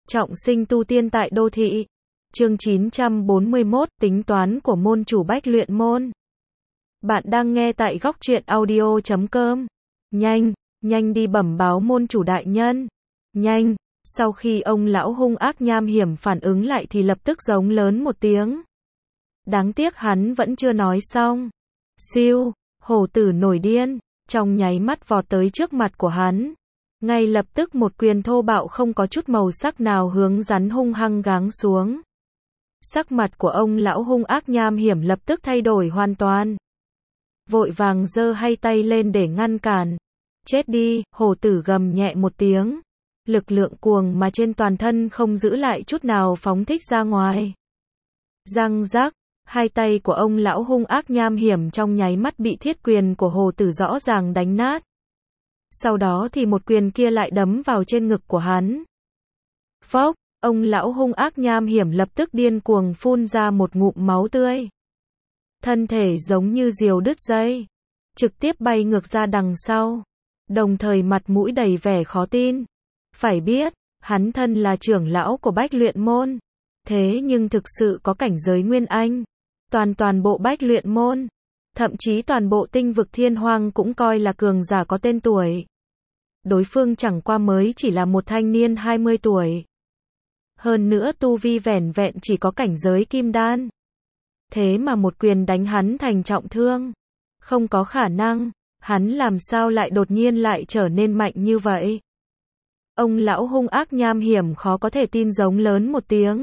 Trọng sinh tu tiên tại đô thị. Chương 941, tính toán của môn chủ Bách Luyện Môn. Bạn đang nghe tại góc truyện audio.com. Nhanh, nhanh đi bẩm báo môn chủ đại nhân. Nhanh. Sau khi ông lão hung ác nham hiểm phản ứng lại thì lập tức giống lớn một tiếng. Đáng tiếc hắn vẫn chưa nói xong. Siêu, hổ tử nổi điên, trong nháy mắt vọt tới trước mặt của hắn. Ngay lập tức một quyền thô bạo không có chút màu sắc nào hướng rắn hung hăng giáng xuống. Sắc mặt của ông lão hung ác nham hiểm lập tức thay đổi hoàn toàn. Vội vàng giơ hai tay lên để ngăn cản. Chết đi, hổ tử gầm nhẹ một tiếng. Lực lượng cuồng mà trên toàn thân không giữ lại chút nào phóng thích ra ngoài. Răng rác, hai tay của ông lão hung ác nham hiểm trong nháy mắt bị thiết quyền của hổ tử rõ ràng đánh nát. Sau đó thì một quyền kia lại đấm vào trên ngực của hắn. Phốc, ông lão hung ác nham hiểm lập tức điên cuồng phun ra một ngụm máu tươi. Thân thể giống như diều đứt dây, trực tiếp bay ngược ra đằng sau, đồng thời mặt mũi đầy vẻ khó tin. Phải biết, hắn thân là trưởng lão của Bách Luyện Môn, thế nhưng thực sự có cảnh giới Nguyên Anh. Toàn bộ Bách Luyện Môn, thậm chí toàn bộ tinh vực Thiên Hoang cũng coi là cường giả có tên tuổi. Đối phương chẳng qua mới chỉ là một thanh niên 20 tuổi. Hơn nữa tu vi vẻn vẹn chỉ có cảnh giới kim đan. Thế mà một quyền đánh hắn thành trọng thương. Không có khả năng, hắn làm sao lại đột nhiên lại trở nên mạnh như vậy. Ông lão hung ác nham hiểm khó có thể tin giống lớn một tiếng.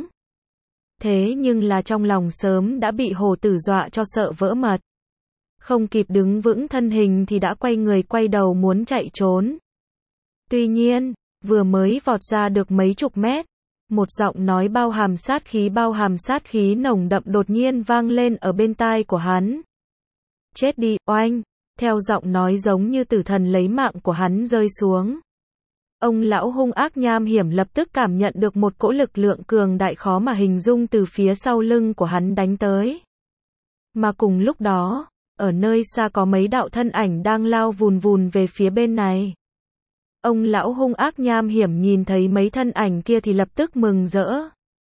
Thế nhưng là trong lòng sớm đã bị hổ tử dọa cho sợ vỡ mật. Không kịp đứng vững thân hình thì đã quay người quay đầu muốn chạy trốn. Tuy nhiên, vừa mới vọt ra được mấy chục mét, một giọng nói bao hàm sát khí nồng đậm đột nhiên vang lên ở bên tai của hắn. Chết đi, oanh, theo giọng nói giống như tử thần lấy mạng của hắn rơi xuống. Ông lão hung ác nham hiểm lập tức cảm nhận được một cỗ lực lượng cường đại khó mà hình dung từ phía sau lưng của hắn đánh tới. Mà cùng lúc đó, ở nơi xa có mấy đạo thân ảnh đang lao vùn vùn về phía bên này. Ông lão hung ác nham hiểm nhìn thấy mấy thân ảnh kia thì lập tức mừng rỡ.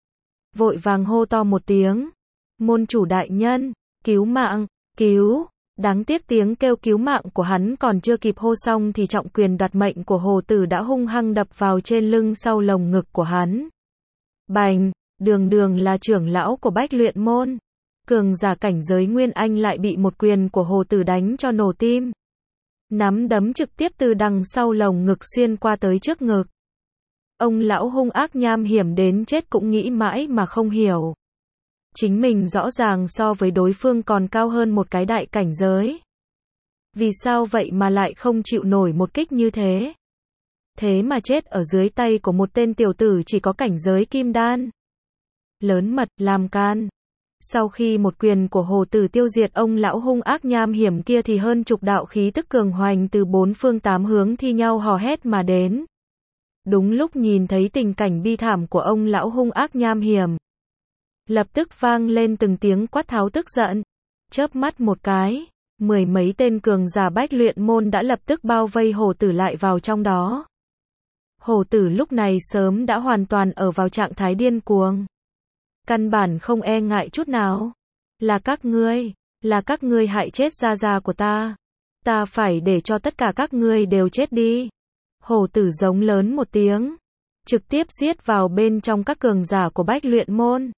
Vội vàng hô to một tiếng. Môn chủ đại nhân, cứu mạng, cứu. Đáng tiếc tiếng kêu cứu mạng của hắn còn chưa kịp hô xong thì trọng quyền đoạt mệnh của hổ tử đã hung hăng đập vào trên lưng sau lồng ngực của hắn. Bành, đường là trưởng lão của Bách Luyện Môn. Cường giả cảnh giới Nguyên Anh lại bị một quyền của hổ tử đánh cho nổ tim. Nắm đấm trực tiếp từ đằng sau lồng ngực xuyên qua tới trước ngực. Ông lão hung ác nham hiểm đến chết cũng nghĩ mãi mà không hiểu. Chính mình rõ ràng so với đối phương còn cao hơn một cái đại cảnh giới. Vì sao vậy mà lại không chịu nổi một kích như thế? Thế mà chết ở dưới tay của một tên tiểu tử chỉ có cảnh giới kim đan. Lớn mật làm can. Sau khi một quyền của hổ tử tiêu diệt ông lão hung ác nham hiểm kia thì hơn chục đạo khí tức cường hoành từ bốn phương tám hướng thi nhau hò hét mà đến. Đúng lúc nhìn thấy tình cảnh bi thảm của ông lão hung ác nham hiểm, lập tức vang lên từng tiếng quát tháo tức giận. Chớp mắt một cái, mười mấy tên cường giả Bách Luyện Môn đã lập tức bao vây hổ tử lại vào trong đó. Hổ tử lúc này sớm đã hoàn toàn ở vào trạng thái điên cuồng. Căn bản không e ngại chút nào. Là các ngươi hại chết gia gia của ta. Ta phải để cho tất cả các ngươi đều chết đi. Hổ tử giống lớn một tiếng, trực tiếp giết vào bên trong các cường giả của Bách Luyện Môn.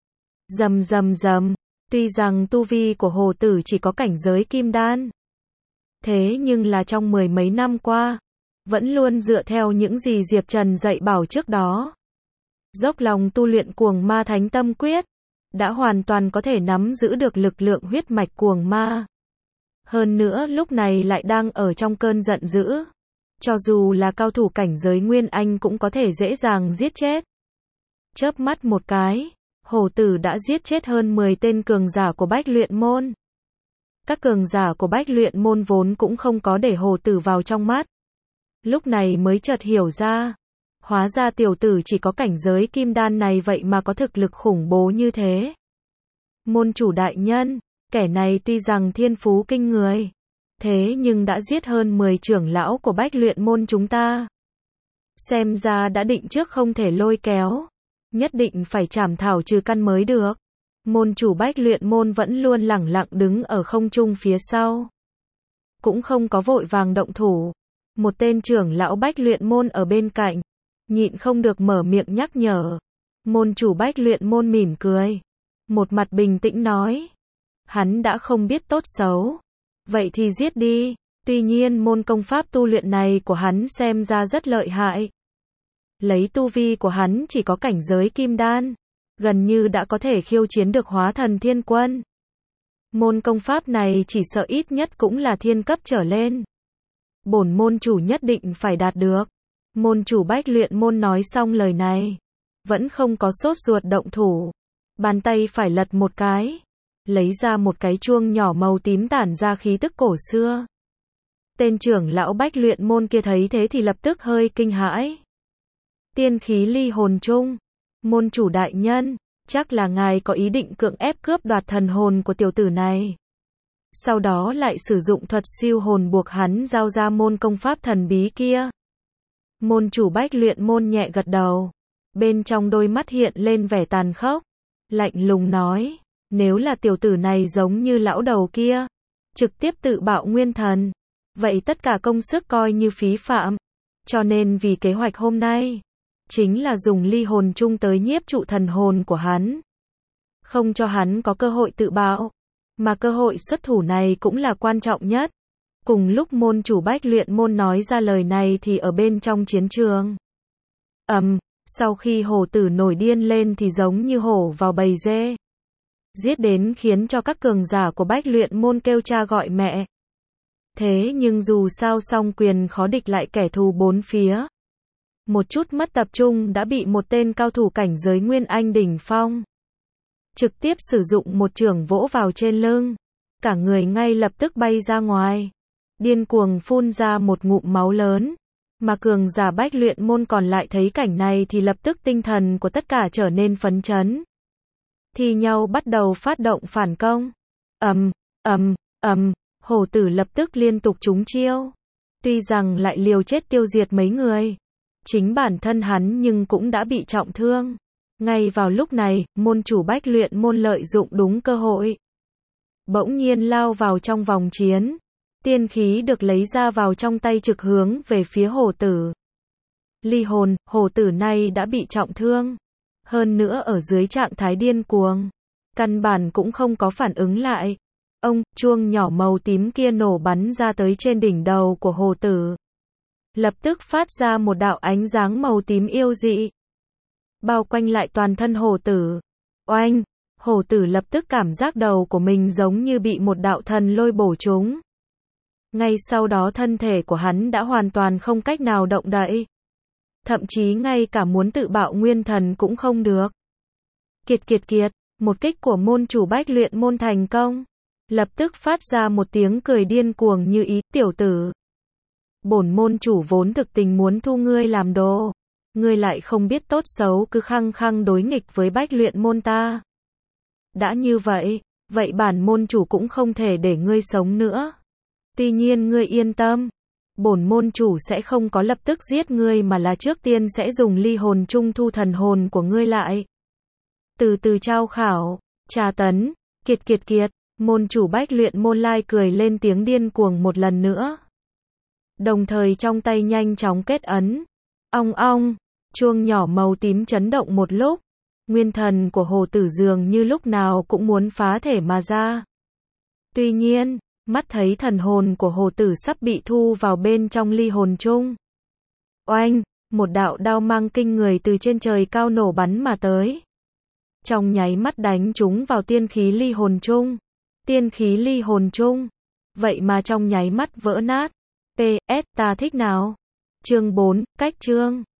Rầm. Tuy rằng tu vi của hổ tử chỉ có cảnh giới kim đan, thế nhưng là trong mười mấy năm qua, vẫn luôn dựa theo những gì Diệp Trần dạy bảo trước đó. Dốc lòng tu luyện cuồng ma thánh tâm quyết, đã hoàn toàn có thể nắm giữ được lực lượng huyết mạch cuồng ma. Hơn nữa lúc này lại đang ở trong cơn giận dữ. Cho dù là cao thủ cảnh giới Nguyên Anh cũng có thể dễ dàng giết chết. Chớp mắt một cái, hổ tử đã giết chết hơn 10 tên cường giả của Bách Luyện Môn. Các cường giả của Bách Luyện Môn vốn cũng không có để hổ tử vào trong mắt. Lúc này mới chợt hiểu ra. Hóa ra tiểu tử chỉ có cảnh giới kim đan này vậy mà có thực lực khủng bố như thế. Môn chủ đại nhân, kẻ này tuy rằng thiên phú kinh người, thế nhưng đã giết hơn 10 trưởng lão của Bách Luyện Môn chúng ta. Xem ra đã định trước không thể lôi kéo. Nhất định phải trảm thảo trừ căn mới được. Môn chủ Bách Luyện Môn vẫn luôn lẳng lặng đứng ở không trung phía sau. Cũng không có vội vàng động thủ. Một tên trưởng lão Bách Luyện Môn ở bên cạnh. Nhịn không được mở miệng nhắc nhở. Môn chủ Bách Luyện Môn mỉm cười. Một mặt bình tĩnh nói. Hắn đã không biết tốt xấu. Vậy thì giết đi. Tuy nhiên môn công pháp tu luyện này của hắn xem ra rất lợi hại. Lấy tu vi của hắn chỉ có cảnh giới kim đan. Gần như đã có thể khiêu chiến được hóa thần thiên quân. Môn công pháp này chỉ sợ ít nhất cũng là thiên cấp trở lên. Bổn môn chủ nhất định phải đạt được. Môn chủ Bách Luyện Môn nói xong lời này. Vẫn không có sốt ruột động thủ. Bàn tay phải lật một cái. Lấy ra một cái chuông nhỏ màu tím tản ra khí tức cổ xưa. Tên trưởng lão Bách Luyện Môn kia thấy thế thì lập tức hơi kinh hãi. Tiên khí ly hồn chung. Môn chủ đại nhân, chắc là ngài có ý định cưỡng ép cướp đoạt thần hồn của tiểu tử này. Sau đó lại sử dụng thuật siêu hồn buộc hắn giao ra môn công pháp thần bí kia. Môn chủ Bách Luyện Môn nhẹ gật đầu. Bên trong đôi mắt hiện lên vẻ tàn khốc. Lạnh lùng nói, nếu là tiểu tử này giống như lão đầu kia, trực tiếp tự bạo nguyên thần, vậy tất cả công sức coi như phí phạm. Cho nên vì kế hoạch hôm nay, chính là dùng ly hồn chung tới nhiếp trụ thần hồn của hắn. Không cho hắn có cơ hội tự bạo. Mà cơ hội xuất thủ này cũng là quan trọng nhất. Cùng lúc môn chủ Bách Luyện Môn nói ra lời này thì ở bên trong chiến trường. Sau khi hổ tử nổi điên lên thì giống như hổ vào bầy dê. Giết đến khiến cho các cường giả của Bách Luyện Môn kêu cha gọi mẹ. Thế nhưng dù sao song quyền khó địch lại kẻ thù bốn phía. Một chút mất tập trung đã bị một tên cao thủ cảnh giới Nguyên Anh đỉnh phong. Trực tiếp sử dụng một chưởng vỗ vào trên lưng. Cả người ngay lập tức bay ra ngoài. Điên cuồng phun ra một ngụm máu lớn. Mà cường giả Bách Luyện Môn còn lại thấy cảnh này thì lập tức tinh thần của tất cả trở nên phấn chấn. Thì nhau bắt đầu phát động phản công. Hổ tử lập tức liên tục trúng chiêu. Tuy rằng lại liều chết tiêu diệt mấy người. Chính bản thân hắn nhưng cũng đã bị trọng thương. Ngay vào lúc này, môn chủ Bách Luyện Môn lợi dụng đúng cơ hội. Bỗng nhiên lao vào trong vòng chiến. Tiên khí được lấy ra vào trong tay trực hướng về phía hổ tử. Ly hồn, hổ tử này đã bị trọng thương. Hơn nữa ở dưới trạng thái điên cuồng. Căn bản cũng không có phản ứng lại. Chuông nhỏ màu tím kia nổ bắn ra tới trên đỉnh đầu của hổ tử. Lập tức phát ra một đạo ánh sáng màu tím yêu dị. Bao quanh lại toàn thân hổ tử. Oanh! Hổ tử lập tức cảm giác đầu của mình giống như bị một đạo thần lôi bổ trúng. Ngay sau đó thân thể của hắn đã hoàn toàn không cách nào động đậy. Thậm chí ngay cả muốn tự bạo nguyên thần cũng không được. Kiệt, một kích của môn chủ Bách Luyện Môn thành công. Lập tức phát ra một tiếng cười điên cuồng như ý, tiểu tử. Bổn môn chủ vốn thực tình muốn thu ngươi làm đồ. Ngươi lại không biết tốt xấu cứ khăng khăng đối nghịch với Bách Luyện Môn ta. Đã như vậy, vậy bản môn chủ cũng không thể để ngươi sống nữa. Tuy nhiên ngươi yên tâm. Bổn môn chủ sẽ không có lập tức giết ngươi mà là trước tiên sẽ dùng ly hồn chung thu thần hồn của ngươi lại. Từ từ trao khảo, tra tấn, kiệt. Môn chủ Bách Luyện Môn lai cười lên tiếng điên cuồng một lần nữa. Đồng thời trong tay nhanh chóng kết ấn. Ong, chuông nhỏ màu tím chấn động một lúc. Nguyên thần của hổ tử dường như lúc nào cũng muốn phá thể mà ra. Tuy nhiên, mắt thấy thần hồn của hổ tử sắp bị thu vào bên trong ly hồn chung. Oanh, một đạo đao mang kinh người từ trên trời cao nổ bắn mà tới. Trong nháy mắt đánh trúng vào tiên khí ly hồn chung. Tiên khí ly hồn chung. Vậy mà trong nháy mắt vỡ nát. PS, ta thích nào? Chương 4, cách chương.